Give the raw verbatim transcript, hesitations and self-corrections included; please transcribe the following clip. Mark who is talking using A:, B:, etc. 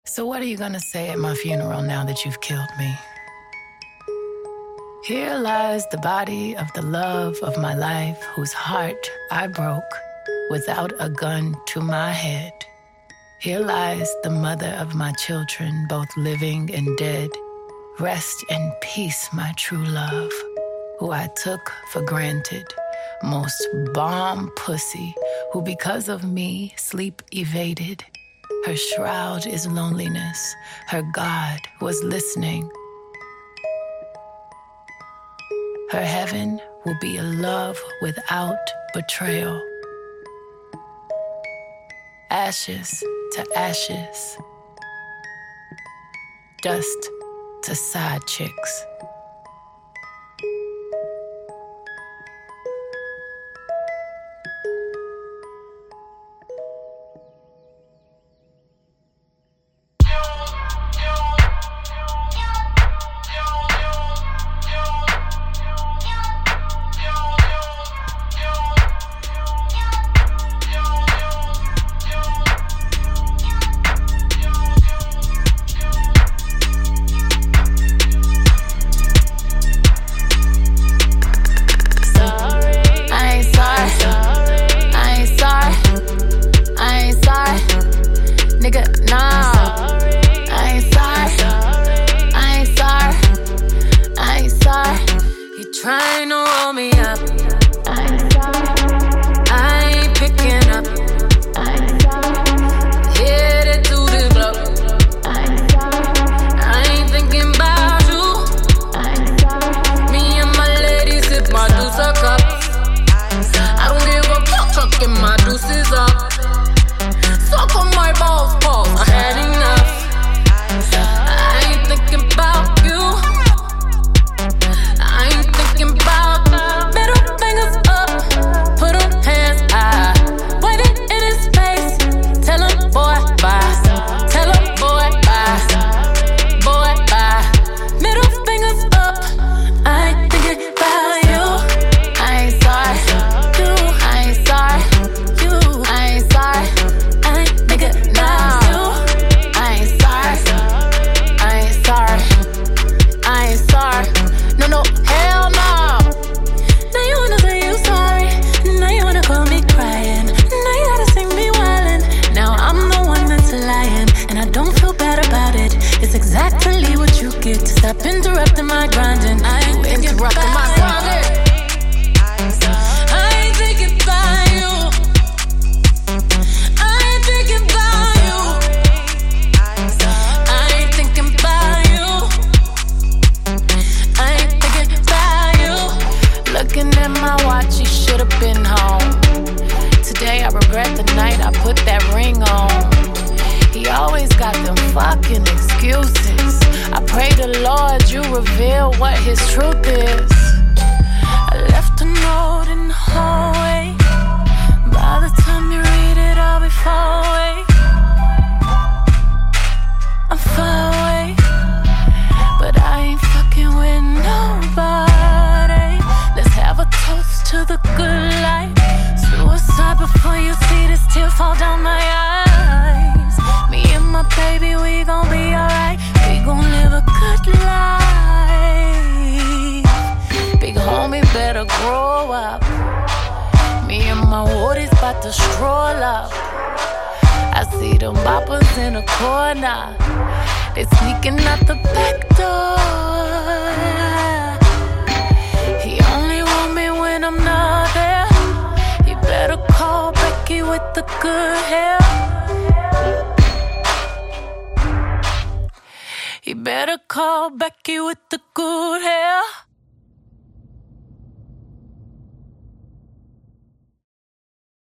A: So what are you gonna say at my funeral now that you've killed me? Here lies the body of the love of my life, whose heart I broke without a gun to my head. Here lies the mother of my children, both living and dead. Rest in peace, my true love, who I took for granted. Most bomb pussy, who because of me sleep evaded. Her shroud is loneliness. Her God was listening. Her heaven will be a love without betrayal. Ashes to ashes. Dust to side chicks.
B: Trying to roll me up. I ain't picking up. Headed to the block. I ain't thinking about you. Me and my lady sip my deuce a cup. I don't give a fuck, chucking my deuces up. Suck on my balls, balls. I had enough. I ain't thinking about you. Stop interrupting my grinding. I ain't interrupting my grinding. I ain't thinking about you. I ain't thinking about you. I ain't thinking about you. I ain't thinking about you. Looking at my watch, you should've been home. Today I regret the night I put that ring on. He always got them fucking excuses. I pray the Lord you reveal what his truth is. I left a note in the hallway. By the time you read it, I'll be far away. I'm far away, but I ain't fucking with nobody. Let's have a toast to the good life. Suicide before you see this tear fall down my eyes. Me and my baby, we gon' be alright. We gon' live a good life. Big homie better grow up. Me and my woodies bout to stroll up. I see them boppers in the corner. They sneaking out the back door. He only want me when I'm not there. He better call Becky with the good hair. He better call Becky with the good hair.